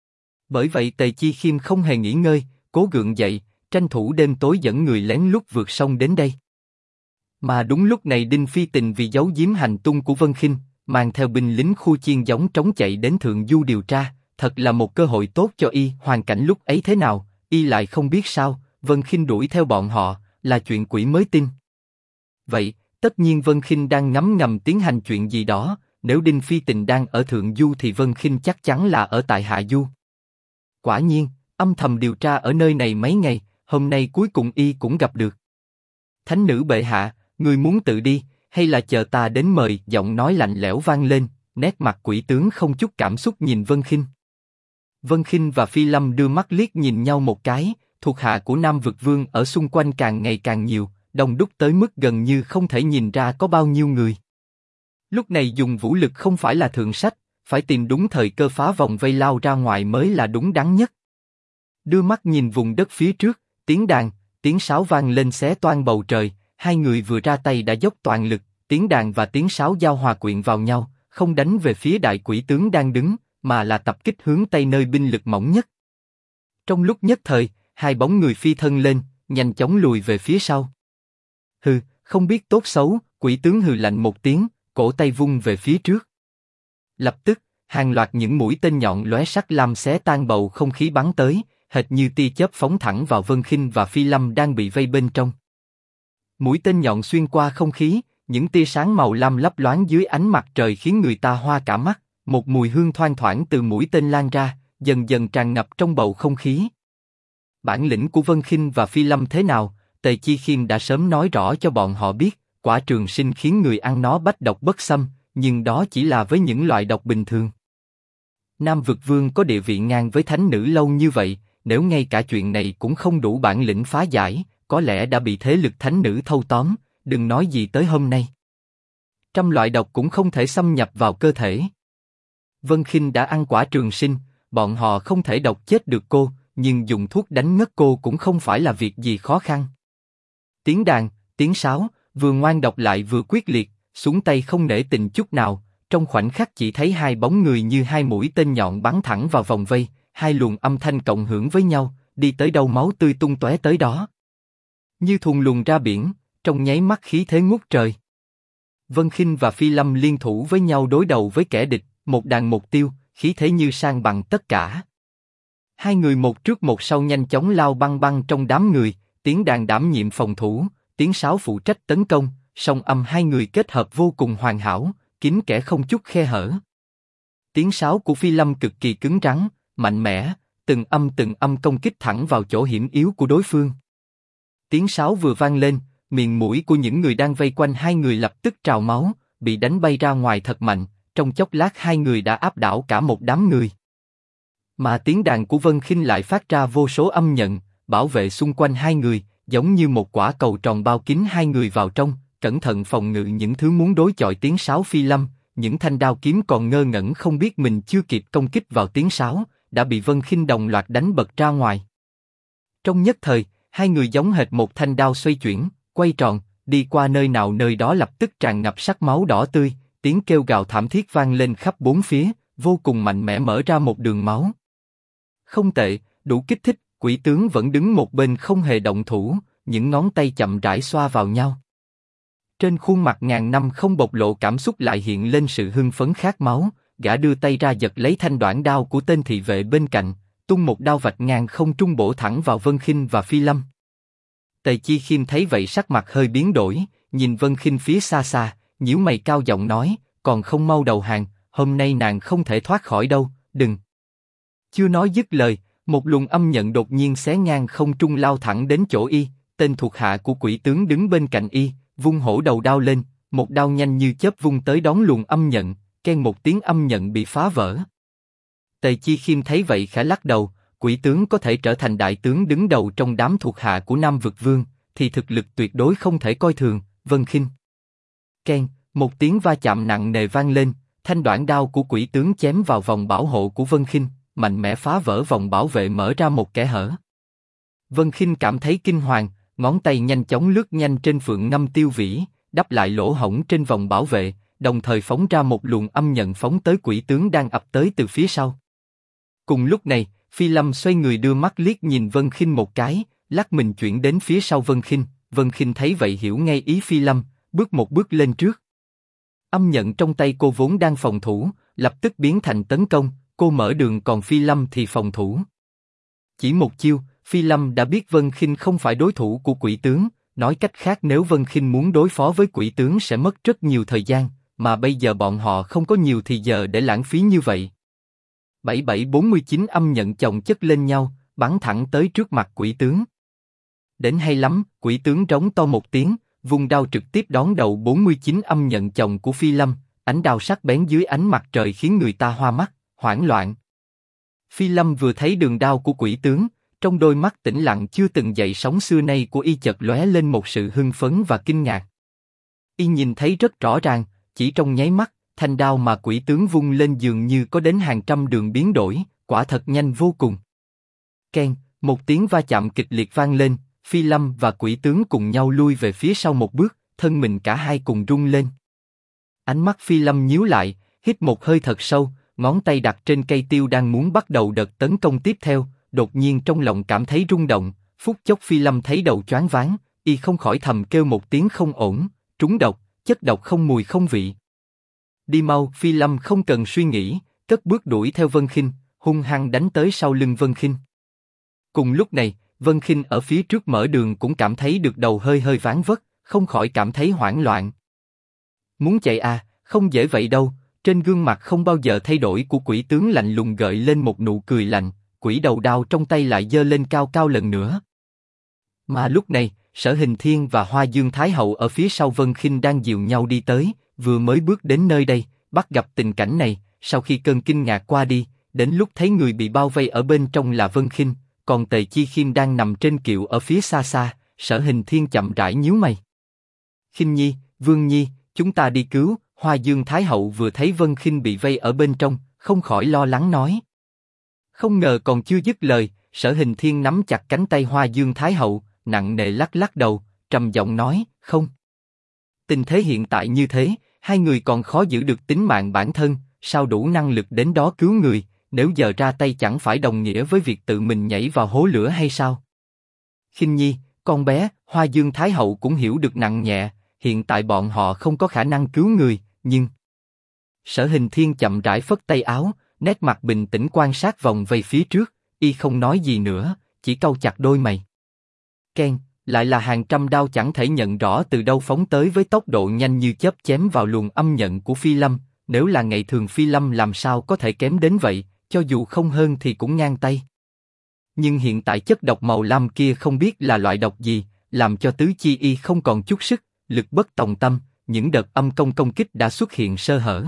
Bởi vậy Tề Chi Khiêm không hề nghỉ ngơi, cố gượng dậy, tranh thủ đêm tối dẫn người lén lút vượt sông đến đây. Mà đúng lúc này Đinh Phi Tình vì giấu giếm hành tung của Vân Khinh, mang theo binh lính khu chiên giống trống chạy đến Thượng Du điều tra, thật là một cơ hội tốt cho y. Hoàn cảnh lúc ấy thế nào, y lại không biết sao. Vân Khinh đuổi theo bọn họ là chuyện quỷ mới tin. Vậy, Tất nhiên Vân Khinh đang ngấm ngầm tiến hành chuyện gì đó, nếu Đinh Phi Tình đang ở Thượng Du thì Vân Khinh chắc chắn là ở tại Hạ Du. Quả nhiên, âm thầm điều tra ở nơi này mấy ngày, hôm nay cuối cùng y cũng gặp được. Thánh nữ bệ hạ, người muốn tự đi, hay là chờ ta đến mời? Giọng nói lạnh lẽo vang lên, nét mặt quỷ tướng không chút cảm xúc nhìn Vân Khinh. Vân Khinh và Phi Lâm đưa mắt liếc nhìn nhau một cái, thuộc hạ của Nam Vực Vương ở xung quanh càng ngày càng nhiều, đông đúc tới mức gần như không thể nhìn ra có bao nhiêu người. Lúc này dùng vũ lực không phải là thượng sách, phải tìm đúng thời cơ phá vòng vây lao ra ngoài mới là đúng đắn nhất. Đưa mắt nhìn vùng đất phía trước, tiếng đàn, tiếng sáo vang lên xé toang bầu trời, hai người vừa ra tay đã dốc toàn lực, tiếng đàn và tiếng sáo giao hòa quyện vào nhau, không đánh về phía đại quỷ tướng đang đứng, mà là tập kích hướng tây nơi binh lực mỏng nhất. Trong lúc nhất thời, hai bóng người phi thân lên, nhanh chóng lùi về phía sau. Hừ, không biết tốt xấu, quỷ tướng hừ lạnh một tiếng, cổ tay vung về phía trước. Lập tức, hàng loạt những mũi tên nhọn lóe sắc lam xé tan bầu không khí bắn tới, hệt như tia chớp phóng thẳng vào Vân Khinh và Phi Lâm đang bị vây bên trong. Mũi tên nhọn xuyên qua không khí, những tia sáng màu lam lấp loáng dưới ánh mặt trời khiến người ta hoa cả mắt. Một mùi hương thoang thoảng từ mũi tên lan ra, dần dần tràn ngập trong bầu không khí. Bản lĩnh của Vân Khinh và Phi Lâm thế nào, Tề Chi Khiêm đã sớm nói rõ cho bọn họ biết. Quả trường sinh khiến người ăn nó bách độc bất xâm, nhưng đó chỉ là với những loại độc bình thường. Nam Vực Vương có địa vị ngang với thánh nữ lâu như vậy, nếu ngay cả chuyện này cũng không đủ bản lĩnh phá giải, có lẽ đã bị thế lực thánh nữ thâu tóm, đừng nói gì tới hôm nay. Trăm loại độc cũng không thể xâm nhập vào cơ thể. Vân Khinh đã ăn quả trường sinh, bọn họ không thể độc chết được cô, nhưng dùng thuốc đánh ngất cô cũng không phải là việc gì khó khăn. Tiếng đàn, tiếng sáo, vừa ngoan độc lại vừa quyết liệt, xuống tay không nể tình chút nào. Trong khoảnh khắc chỉ thấy hai bóng người như hai mũi tên nhọn bắn thẳng vào vòng vây, hai luồng âm thanh cộng hưởng với nhau, đi tới đâu máu tươi tung tóe tới đó. Như thùng luồn ra biển, trong nháy mắt khí thế ngút trời. Vân Khinh và Phi Lâm liên thủ với nhau đối đầu với kẻ địch, một đàn một tiêu, khí thế như san bằng tất cả. Hai người một trước một sau nhanh chóng lao băng băng trong đám người, tiếng đàn đảm nhiệm phòng thủ, tiếng sáo phụ trách tấn công, song âm hai người kết hợp vô cùng hoàn hảo, kín kẽ không chút khe hở. Tiếng sáo của Phi Lâm cực kỳ cứng rắn, mạnh mẽ, từng âm công kích thẳng vào chỗ hiểm yếu của đối phương. Tiếng sáo vừa vang lên, miệng mũi của những người đang vây quanh hai người lập tức trào máu, bị đánh bay ra ngoài thật mạnh, trong chốc lát hai người đã áp đảo cả một đám người. Mà tiếng đàn của Vân Khinh lại phát ra vô số âm nhận, bảo vệ xung quanh hai người, giống như một quả cầu tròn bao kín hai người vào trong, cẩn thận phòng ngự những thứ muốn đối chọi tiếng sáo Phi Lâm. Những thanh đao kiếm còn ngơ ngẩn không biết mình chưa kịp công kích vào tiếng sáo, đã bị Vân Khinh đồng loạt đánh bật ra ngoài. Trong nhất thời, hai người giống hệt một thanh đao xoay chuyển, quay tròn, đi qua nơi nào nơi đó lập tức tràn ngập sắc máu đỏ tươi, tiếng kêu gào thảm thiết vang lên khắp bốn phía, vô cùng mạnh mẽ mở ra một đường máu. Không tệ, đủ kích thích. Quỷ tướng vẫn đứng một bên không hề động thủ, những ngón tay chậm rãi xoa vào nhau. Trên khuôn mặt ngàn năm không bộc lộ cảm xúc lại hiện lên sự hưng phấn khát máu. Gã đưa tay ra giật lấy thanh đoản đao của tên thị vệ bên cạnh, tung một đao vạch ngang không trung bổ thẳng vào Vân Khinh và Phi Lâm. Tề Chi Khiêm thấy vậy sắc mặt hơi biến đổi, nhìn Vân Khinh phía xa xa, nhíu mày cao giọng nói, còn không mau đầu hàng, hôm nay nàng không thể thoát khỏi đâu, đừng. Chưa nói dứt lời, một luồng âm nhận đột nhiên xé ngang không trung lao thẳng đến chỗ y, tên thuộc hạ của quỷ tướng đứng bên cạnh y, vung hổ đầu đao lên, một đao nhanh như chớp vung tới đón luồng âm nhận, keng một tiếng âm nhận bị phá vỡ. Tề Chi Khiêm thấy vậy khẽ lắc đầu, quỷ tướng có thể trở thành đại tướng đứng đầu trong đám thuộc hạ của Nam Vực Vương, thì thực lực tuyệt đối không thể coi thường. Vân Khinh. Keng, một tiếng va chạm nặng nề vang lên, thanh đoản đao của quỷ tướng chém vào vòng bảo hộ của Vân Khinh, mạnh mẽ phá vỡ vòng bảo vệ mở ra một kẽ hở. Vân Khinh cảm thấy kinh hoàng, ngón tay nhanh chóng lướt nhanh trên phượng ngâm tiêu vĩ, đắp lại lỗ hổng trên vòng bảo vệ, đồng thời phóng ra một luồng âm nhận phóng tới quỷ tướng đang ập tới từ phía sau. Cùng lúc này, Phi Lâm xoay người đưa mắt liếc nhìn Vân Khinh một cái, lắc mình chuyển đến phía sau Vân Khinh. Vân Khinh thấy vậy hiểu ngay ý Phi Lâm, bước một bước lên trước. Âm nhận trong tay cô vốn đang phòng thủ, lập tức biến thành tấn công, cô mở đường còn Phi Lâm thì phòng thủ. Chỉ một chiêu, Phi Lâm đã biết Vân Khinh không phải đối thủ của quỷ tướng, nói cách khác nếu Vân Khinh muốn đối phó với quỷ tướng sẽ mất rất nhiều thời gian, mà bây giờ bọn họ không có nhiều thì giờ để lãng phí như vậy. 7749 âm nhận chồng chất lên nhau, bắn thẳng tới trước mặt quỷ tướng. Đến hay lắm, quỷ tướng rống to một tiếng, vung đao trực tiếp đón đầu 49 âm nhận chồng của Phi Lâm, ánh đao sắc bén dưới ánh mặt trời khiến người ta hoa mắt, hoảng loạn. Phi Lâm vừa thấy đường đao của quỷ tướng, trong đôi mắt tĩnh lặng chưa từng dậy sóng xưa nay của y chợt lóe lên một sự hưng phấn và kinh ngạc. Y nhìn thấy rất rõ ràng, chỉ trong nháy mắt, thanh đao mà quỷ tướng vung lên dường như có đến hàng trăm đường biến đổi, quả thật nhanh vô cùng. Keng, một tiếng va chạm kịch liệt vang lên, Phi Lâm và quỷ tướng cùng nhau lui về phía sau một bước, thân mình cả hai cùng rung lên. Ánh mắt Phi Lâm nhíu lại, hít một hơi thật sâu, ngón tay đặt trên cây tiêu đang muốn bắt đầu đợt tấn công tiếp theo, đột nhiên trong lòng cảm thấy rung động, phút chốc Phi Lâm thấy đầu choáng váng, y không khỏi thầm kêu một tiếng không ổn, trúng độc, chất độc không mùi không vị. Đi mau, Phi Lâm không cần suy nghĩ, cất bước đuổi theo Vân Khinh, hung hăng đánh tới sau lưng Vân Khinh. Cùng lúc này, Vân Khinh ở phía trước mở đường cũng cảm thấy được đầu hơi hơi ván vất, không khỏi cảm thấy hoảng loạn. Muốn chạy à, không dễ vậy đâu. Trên gương mặt không bao giờ thay đổi của quỷ tướng lạnh lùng gợi lên một nụ cười lạnh, quỷ đầu đao trong tay lại giơ lên cao cao lần nữa. Mà lúc này, Sở Hình Thiên và Hoa Dương Thái Hậu ở phía sau Vân Khinh đang dìu nhau đi tới, vừa mới bước đến nơi đây, bắt gặp tình cảnh này, sau khi cơn kinh ngạc qua đi, đến lúc thấy người bị bao vây ở bên trong là Vân Khinh, còn Tề Chi Khiêm đang nằm trên kiệu ở phía xa xa, Sở Hình Thiên chậm rãi nhíu mày. Khinh Nhi, Vương Nhi, chúng ta đi cứu. Hoa Dương Thái Hậu vừa thấy Vân Khinh bị vây ở bên trong, không khỏi lo lắng nói. Không ngờ còn chưa dứt lời, Sở Hình Thiên nắm chặt cánh tay Hoa Dương Thái Hậu, nặng nề lắc lắc đầu, trầm giọng nói, không. Tình thế hiện tại như thế, hai người còn khó giữ được tính mạng bản thân, sao đủ năng lực đến đó cứu người, nếu giờ ra tay chẳng phải đồng nghĩa với việc tự mình nhảy vào hố lửa hay sao? Khinh Nhi, con bé, Hoa Dương Thái Hậu cũng hiểu được nặng nhẹ, hiện tại bọn họ không có khả năng cứu người. Nhưng Sở Hình Thiên chậm rãi phất tay áo, nét mặt bình tĩnh quan sát vòng vây phía trước, y không nói gì nữa, chỉ cau chặt đôi mày. Keng, lại là hàng trăm đao chẳng thể nhận rõ từ đâu phóng tới với tốc độ nhanh như chớp chém vào luồng âm nhận của Phi Lâm. Nếu là ngày thường Phi Lâm làm sao có thể kém đến vậy, cho dù không hơn thì cũng ngang tay. Nhưng hiện tại chất độc màu lam kia không biết là loại độc gì, làm cho tứ chi y không còn chút sức, lực bất tòng tâm. Những đợt âm công kích đã xuất hiện sơ hở.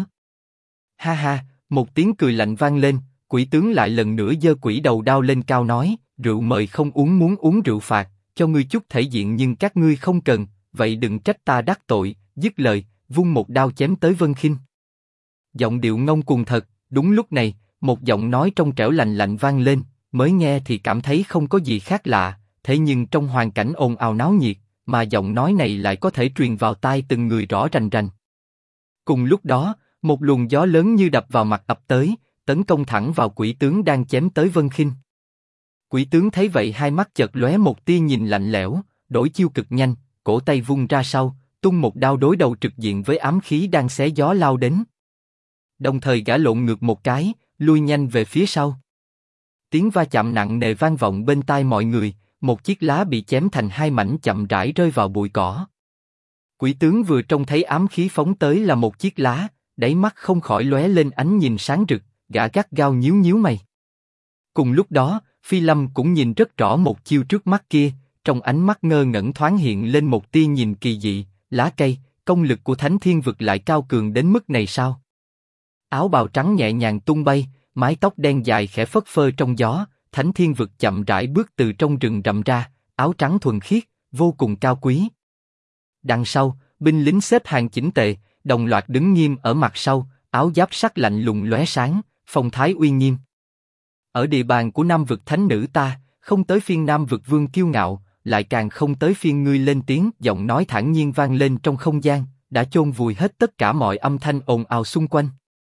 Ha ha, một tiếng cười lạnh vang lên, quỷ tướng lại lần nữa giơ quỷ đầu đao lên cao nói, rượu mời không uống muốn uống rượu phạt, cho ngươi chút thể diện nhưng các ngươi không cần, vậy đừng trách ta đắc tội. Dứt lời, vung một đao chém tới Vân Khinh. Giọng điệu ngông cuồng thật, đúng lúc này, một giọng nói trong trẻo lạnh lạnh vang lên, mới nghe thì cảm thấy không có gì khác lạ, thế nhưng trong hoàn cảnh ồn ào náo nhiệt, mà giọng nói này lại có thể truyền vào tai từng người rõ rành rành. Cùng lúc đó, một luồng gió lớn như đập vào mặt ập tới, tấn công thẳng vào quỷ tướng đang chém tới Vân Khinh. Quỷ tướng thấy vậy hai mắt chợt lóe một tia nhìn lạnh lẽo, đổi chiêu cực nhanh, cổ tay vung ra sau, tung một đao đối đầu trực diện với ám khí đang xé gió lao đến. Đồng thời gã lộn ngược một cái, lui nhanh về phía sau. Tiếng va chạm nặng nề vang vọng bên tai mọi người. Một chiếc lá bị chém thành hai mảnh chậm rãi rơi vào bụi cỏ. Quỷ tướng vừa trông thấy ám khí phóng tới là một chiếc lá, đáy mắt không khỏi lóe lên ánh nhìn sáng rực, gã gắt gao nhíu nhíu mày. Cùng lúc đó, Phi Lâm cũng nhìn rất rõ một chiêu trước mắt kia, trong ánh mắt ngơ ngẩn thoáng hiện lên một tia nhìn kỳ dị, lá cây, công lực của Thánh Thiên Vực lại cao cường đến mức này sao? Áo bào trắng nhẹ nhàng tung bay, mái tóc đen dài khẽ phất phơ trong gió. Thánh Thiên Vực chậm rãi bước từ trong rừng rậm ra, áo trắng thuần khiết, vô cùng cao quý. Đằng sau, binh lính xếp hàng chỉnh tề, đồng loạt đứng nghiêm ở mặt sau, áo giáp sắc lạnh lùng lóe sáng, phong thái uy nghiêm. Ở địa bàn của Nam Vực Thánh Nữ ta, không tới phiên Nam Vực Vương kiêu ngạo, lại càng không tới phiên ngươi lên tiếng. Giọng nói thản nhiên vang lên trong không gian, đã chôn vùi hết tất cả mọi âm thanh ồn ào xung quanh.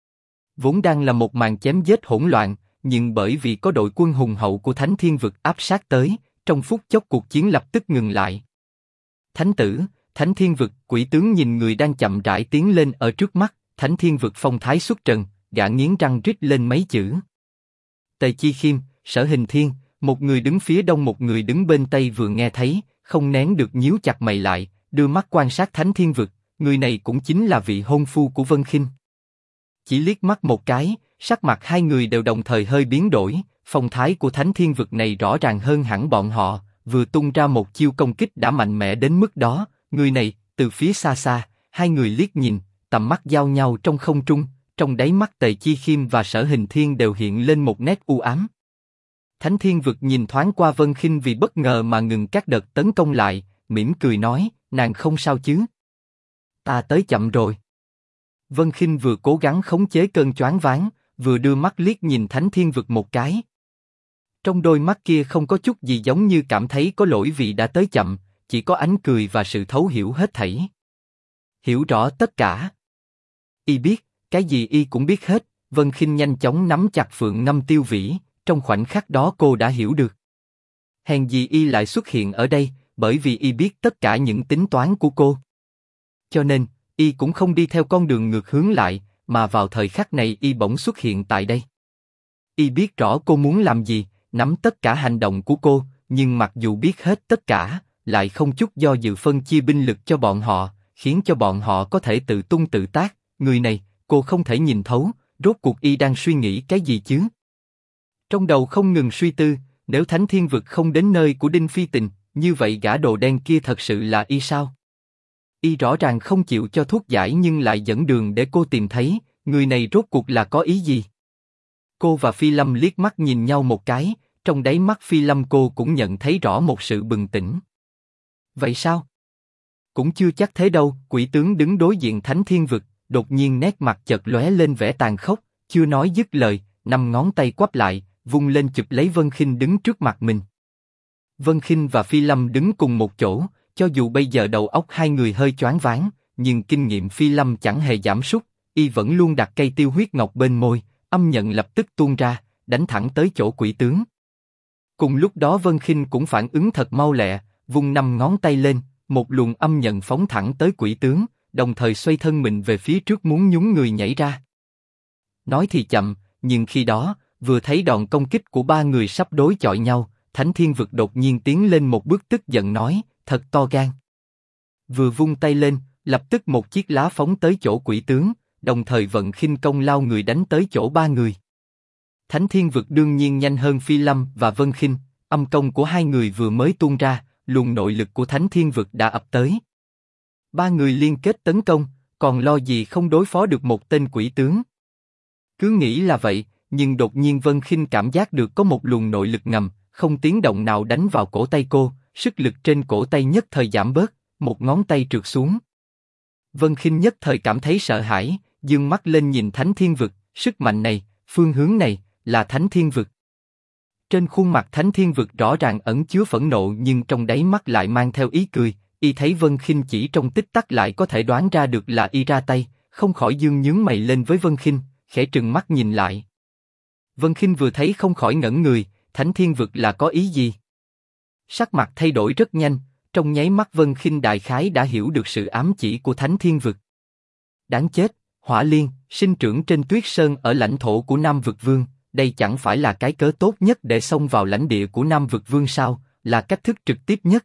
Vốn đang là một màn chém giết hỗn loạn. Nhưng bởi vì có đội quân hùng hậu của Thánh Thiên Vực áp sát tới, trong phút chốc cuộc chiến lập tức ngừng lại. Thánh tử, Thánh Thiên Vực, quỷ tướng nhìn người đang chậm rãi tiến lên ở trước mắt, Thánh Thiên Vực phong thái xuất trần, gã nghiến răng rít lên mấy chữ. Tề Chi Khiêm, Sở Hình Thiên, một người đứng phía đông một người đứng bên tây vừa nghe thấy, không nén được nhíu chặt mày lại, đưa mắt quan sát Thánh Thiên Vực, người này cũng chính là vị hôn phu của Vân Khinh. Chỉ liếc mắt một cái, sắc mặt hai người đều đồng thời hơi biến đổi, phong thái của Thánh Thiên Vực này rõ ràng hơn hẳn bọn họ, vừa tung ra một chiêu công kích đã mạnh mẽ đến mức đó, người này, từ phía xa xa, hai người liếc nhìn, tầm mắt giao nhau trong không trung, trong đáy mắt Tề Chi Khiêm và Sở Hình Thiên đều hiện lên một nét u ám. Thánh Thiên Vực nhìn thoáng qua Vân Khinh vì bất ngờ mà ngừng các đợt tấn công lại, mỉm cười nói, nàng không sao chứ? Ta tới chậm rồi. Vân Khinh vừa cố gắng khống chế cơn choáng váng, vừa đưa mắt liếc nhìn Thánh Thiên Vực một cái. Trong đôi mắt kia không có chút gì giống như cảm thấy có lỗi vì đã tới chậm, chỉ có ánh cười và sự thấu hiểu hết thảy. Hiểu rõ tất cả. Y biết, cái gì y cũng biết hết. Vân Khinh nhanh chóng nắm chặt Phượng Ngâm Tiêu Vĩ, trong khoảnh khắc đó cô đã hiểu được. Hèn gì y lại xuất hiện ở đây, bởi vì y biết tất cả những tính toán của cô. Cho nên, y cũng không đi theo con đường ngược hướng lại, mà vào thời khắc này y bỗng xuất hiện tại đây. Y biết rõ cô muốn làm gì, nắm tất cả hành động của cô, nhưng mặc dù biết hết tất cả, lại không chút do dự phân chia binh lực cho bọn họ, khiến cho bọn họ có thể tự tung tự tác. Người này, cô không thể nhìn thấu, rốt cuộc y đang suy nghĩ cái gì chứ? Trong đầu không ngừng suy tư, nếu Thánh Thiên Vực không đến nơi của Đinh Phi Tình, như vậy gã đồ đen kia thật sự là y sao? Y rõ ràng không chịu cho thuốc giải nhưng lại dẫn đường để cô tìm thấy, người này rốt cuộc là có ý gì? Cô và Phi Lâm liếc mắt nhìn nhau một cái, trong đáy mắt Phi Lâm cô cũng nhận thấy rõ một sự bừng tỉnh. Vậy sao? Cũng chưa chắc thế đâu. Quỷ tướng đứng đối diện Thánh Thiên Vực, đột nhiên nét mặt chợt lóe lên vẻ tàn khốc, chưa nói dứt lời, năm ngón tay quắp lại, vung lên chụp lấy Vân Khinh đứng trước mặt mình. Vân Khinh và Phi Lâm đứng cùng một chỗ, cho dù bây giờ đầu óc hai người hơi choáng váng, nhưng kinh nghiệm Phi Lâm chẳng hề giảm sút, y vẫn luôn đặt cây tiêu huyết ngọc bên môi, âm nhận lập tức tuôn ra, đánh thẳng tới chỗ quỷ tướng. Cùng lúc đó Vân Khinh cũng phản ứng thật mau lẹ, vung năm ngón tay lên, một luồng âm nhận phóng thẳng tới quỷ tướng, đồng thời xoay thân mình về phía trước muốn nhún người nhảy ra. Nói thì chậm, nhưng khi đó, vừa thấy đòn công kích của ba người sắp đối chọi nhau, Thánh Thiên Vực đột nhiên tiến lên một bước tức giận nói, thật to gan. Vừa vung tay lên, lập tức một chiếc lá phóng tới chỗ quỷ tướng, đồng thời vận khinh công lao người đánh tới chỗ ba người. Thánh Thiên Vực đương nhiên nhanh hơn Phi Lâm và Vân Khinh, âm công của hai người vừa mới tuôn ra, luồng nội lực của Thánh Thiên Vực đã ập tới. Ba người liên kết tấn công, còn lo gì không đối phó được một tên quỷ tướng. Cứ nghĩ là vậy, nhưng đột nhiên Vân Khinh cảm giác được có một luồng nội lực ngầm, không tiếng động nào đánh vào cổ tay cô, sức lực trên cổ tay nhất thời giảm bớt, một ngón tay trượt xuống. Vân Khinh nhất thời cảm thấy sợ hãi, dương mắt lên nhìn Thánh Thiên Vực, sức mạnh này, phương hướng này, là Thánh Thiên Vực. Trên khuôn mặt Thánh Thiên Vực rõ ràng ẩn chứa phẫn nộ nhưng trong đáy mắt lại mang theo ý cười, y thấy Vân Khinh chỉ trong tích tắc lại có thể đoán ra được là y ra tay, không khỏi dương nhướng mày lên với Vân Khinh, khẽ trừng mắt nhìn lại. Vân Khinh vừa thấy không khỏi ngẩn người, Thánh Thiên Vực là có ý gì? Sắc mặt thay đổi rất nhanh, trong nháy mắt Vân Khinh đại khái đã hiểu được sự ám chỉ của Thánh Thiên Vực. Đáng chết, Hỏa Liên, sinh trưởng trên tuyết sơn ở lãnh thổ của Nam Vực Vương, đây chẳng phải là cái cớ tốt nhất để xông vào lãnh địa của Nam Vực Vương sao, là cách thức trực tiếp nhất.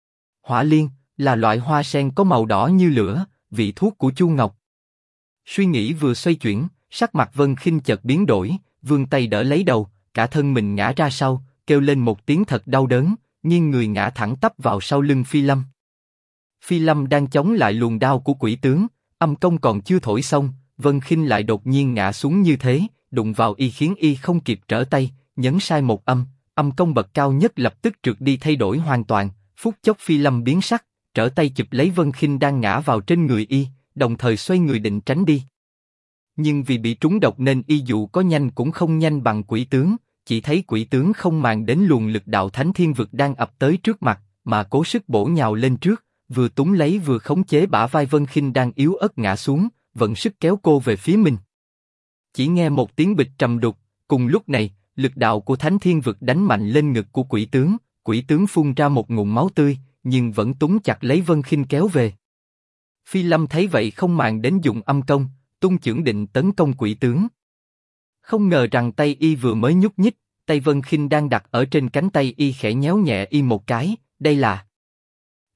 Hỏa Liên, là loại hoa sen có màu đỏ như lửa, vị thuốc của Chu Ngọc. Suy nghĩ vừa xoay chuyển, sắc mặt Vân Khinh chợt biến đổi, vươn tay đỡ lấy đầu, cả thân mình ngã ra sau, kêu lên một tiếng thật đau đớn, nghiêng người ngã thẳng tắp vào sau lưng Phi Lâm. Phi Lâm đang chống lại luồng đao của quỷ tướng, âm công còn chưa thổi xong, Vân Khinh lại đột nhiên ngã xuống như thế, đụng vào y khiến y không kịp trở tay, nhấn sai một âm, âm công bậc cao nhất lập tức trượt đi thay đổi hoàn toàn, phút chốc Phi Lâm biến sắc, trở tay chụp lấy Vân Khinh đang ngã vào trên người y, đồng thời xoay người định tránh đi. Nhưng vì bị trúng độc nên y dù có nhanh cũng không nhanh bằng quỷ tướng, chỉ thấy quỷ tướng không màng đến luồng lực đạo Thánh Thiên Vực đang ập tới trước mặt, mà cố sức bổ nhào lên trước, vừa túng lấy vừa khống chế bả vai Vân Khinh đang yếu ớt ngã xuống, vận sức kéo cô về phía mình. Chỉ nghe một tiếng bịch trầm đục, cùng lúc này, lực đạo của Thánh Thiên Vực đánh mạnh lên ngực của quỷ tướng phun ra một ngụm máu tươi, nhưng vẫn túng chặt lấy Vân Khinh kéo về. Phi Lâm thấy vậy không màng đến dùng âm công, tung chưởng định tấn công quỷ tướng. Không ngờ rằng tay y vừa mới nhúc nhích, tay Vân Khinh đang đặt ở trên cánh tay y khẽ nhéo nhẹ y một cái, đây là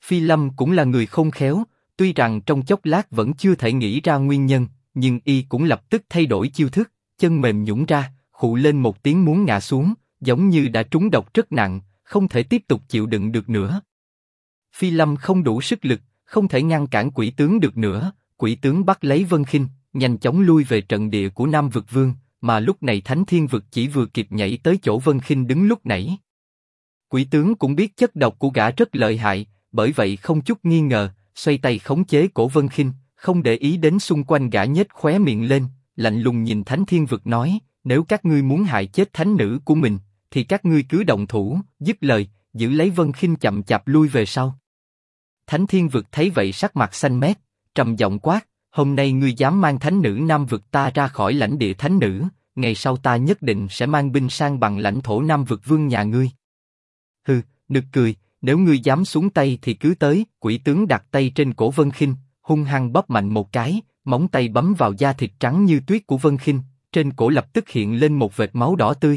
Phi Lâm cũng là người khôn khéo, tuy rằng trong chốc lát vẫn chưa thể nghĩ ra nguyên nhân, nhưng y cũng lập tức thay đổi chiêu thức, chân mềm nhũn ra, khụ lên một tiếng muốn ngã xuống, giống như đã trúng độc rất nặng, không thể tiếp tục chịu đựng được nữa. Phi Lâm không đủ sức lực, không thể ngăn cản quỷ tướng được nữa, quỷ tướng bắt lấy Vân Khinh, nhanh chóng lui về trận địa của Nam Vực Vương, mà lúc này Thánh Thiên Vực chỉ vừa kịp nhảy tới chỗ Vân Khinh đứng lúc nãy. Quỷ tướng cũng biết chất độc của gã rất lợi hại, bởi vậy không chút nghi ngờ, xoay tay khống chế cổ Vân Khinh, không để ý đến xung quanh gã nhếch khóe miệng lên, lạnh lùng nhìn Thánh Thiên Vực nói, nếu các ngươi muốn hại chết thánh nữ của mình, thì các ngươi cứ động thủ. Dứt lời, giữ lấy Vân Khinh chậm chạp lui về sau. Thánh Thiên Vực thấy vậy sắc mặt xanh mét, trầm giọng quát, hôm nay ngươi dám mang thánh nữ Nam Vực ta ra khỏi lãnh địa thánh nữ, ngày sau ta nhất định sẽ mang binh sang bằng lãnh thổ Nam Vực Vương nhà ngươi. Hừ, nực cười, nếu ngươi dám xuống tay thì cứ tới. Quỷ tướng đặt tay trên cổ Vân Khinh, hung hăng bóp mạnh một cái, móng tay bấm vào da thịt trắng như tuyết của Vân Khinh, trên cổ lập tức hiện lên một vệt máu đỏ tươi.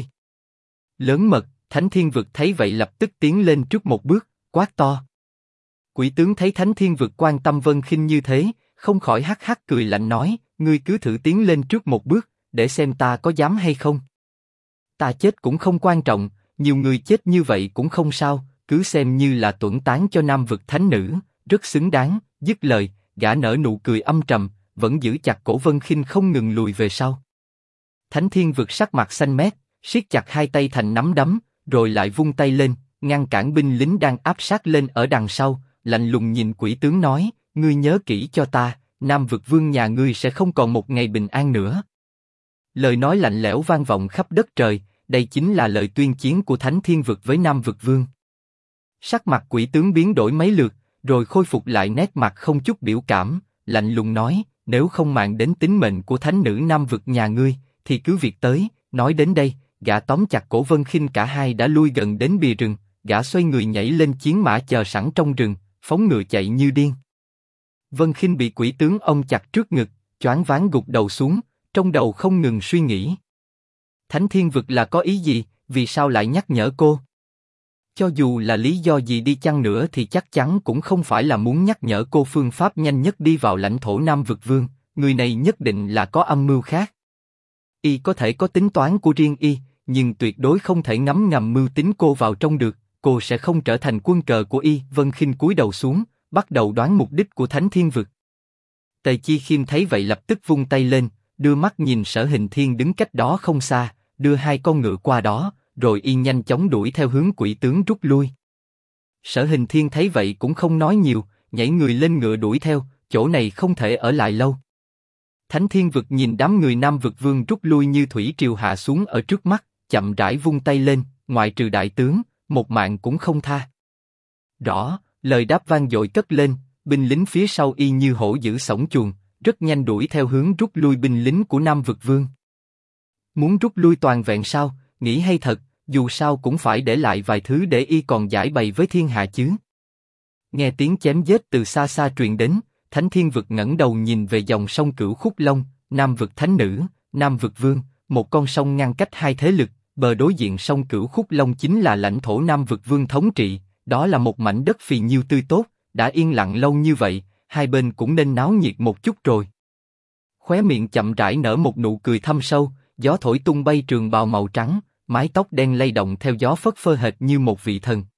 Lớn mật, Thánh Thiên Vực thấy vậy lập tức tiến lên trước một bước, quát to. Quỷ tướng thấy Thánh Thiên Vực quan tâm Vân Khinh như thế, không khỏi hắc hắc cười lạnh nói, ngươi cứ thử tiến lên trước một bước, để xem ta có dám hay không. Ta chết cũng không quan trọng, nhiều người chết như vậy cũng không sao, cứ xem như là tuẫn tán cho Nam Vực thánh nữ, rất xứng đáng. Dứt lời, gã nở nụ cười âm trầm, vẫn giữ chặt cổ Vân Khinh không ngừng lùi về sau. Thánh Thiên Vực sắc mặt xanh mét, siết chặt hai tay thành nắm đấm, rồi lại vung tay lên, ngăn cản binh lính đang áp sát lên ở đằng sau, lạnh lùng nhìn quỷ tướng nói, ngươi nhớ kỹ cho ta, Nam Vực Vương nhà ngươi sẽ không còn một ngày bình an nữa. Lời nói lạnh lẽo vang vọng khắp đất trời, đây chính là lời tuyên chiến của Thánh Thiên Vực với Nam Vực Vương. Sắc mặt quỷ tướng biến đổi mấy lượt, rồi khôi phục lại nét mặt không chút biểu cảm, lạnh lùng nói, nếu không màng đến tính mệnh của thánh nữ Nam Vực nhà ngươi, thì cứ việc tới. Nói đến đây, gã tóm chặt cổ Vân Khinh, cả hai đã lui gần đến bìa rừng, gã xoay người nhảy lên chiến mã chờ sẵn trong rừng, phóng ngựa chạy như điên. Vân Khinh bị quỷ tướng ôm chặt trước ngực, choáng váng gục đầu xuống, trong đầu không ngừng suy nghĩ. Thánh Thiên Vực là có ý gì, vì sao lại nhắc nhở cô? Cho dù là lý do gì đi chăng nữa thì chắc chắn cũng không phải là muốn nhắc nhở cô phương pháp nhanh nhất đi vào lãnh thổ Nam Vực Vương, người này nhất định là có âm mưu khác. Y có thể có tính toán của riêng y, nhưng tuyệt đối không thể ngấm ngầm mưu tính cô vào trong được, cô sẽ không trở thành quân cờ của y. Vân Khinh cúi đầu xuống, bắt đầu đoán mục đích của Thánh Thiên Vực. Tề Chi Khiêm thấy vậy lập tức vung tay lên, đưa mắt nhìn Sở Hình Thiên đứng cách đó không xa, đưa hai con ngựa qua đó, rồi y nhanh chóng đuổi theo hướng quỷ tướng rút lui. Sở Hình Thiên thấy vậy cũng không nói nhiều, nhảy người lên ngựa đuổi theo, chỗ này không thể ở lại lâu. Thánh Thiên Vực nhìn đám người Nam Vực Vương rút lui như thủy triều hạ xuống ở trước mắt, chậm rãi vung tay lên, ngoại trừ đại tướng, một mạng cũng không tha. Rõ, lời đáp vang dội cất lên, binh lính phía sau y như hổ dữ sổng chuồng, rất nhanh đuổi theo hướng rút lui binh lính của Nam Vực Vương. Muốn rút lui toàn vẹn sao? Nghĩ hay thật, dù sao cũng phải để lại vài thứ để y còn giải bày với thiên hạ chứ. Nghe tiếng chém giết từ xa xa truyền đến, Thánh Thiên Vực ngẩng đầu nhìn về dòng sông Cửu Khúc Long, Nam Vực Thánh Nữ, Nam Vực Vương, một con sông ngăn cách hai thế lực, bờ đối diện sông Cửu Khúc Long chính là lãnh thổ Nam Vực Vương thống trị, đó là một mảnh đất phì nhiêu tươi tốt, đã yên lặng lâu như vậy, hai bên cũng nên náo nhiệt một chút rồi. Khóe miệng chậm rãi nở một nụ cười thâm sâu, gió thổi tung bay trường bào màu trắng, mái tóc đen lay động theo gió phất phơ hệt như một vị thần.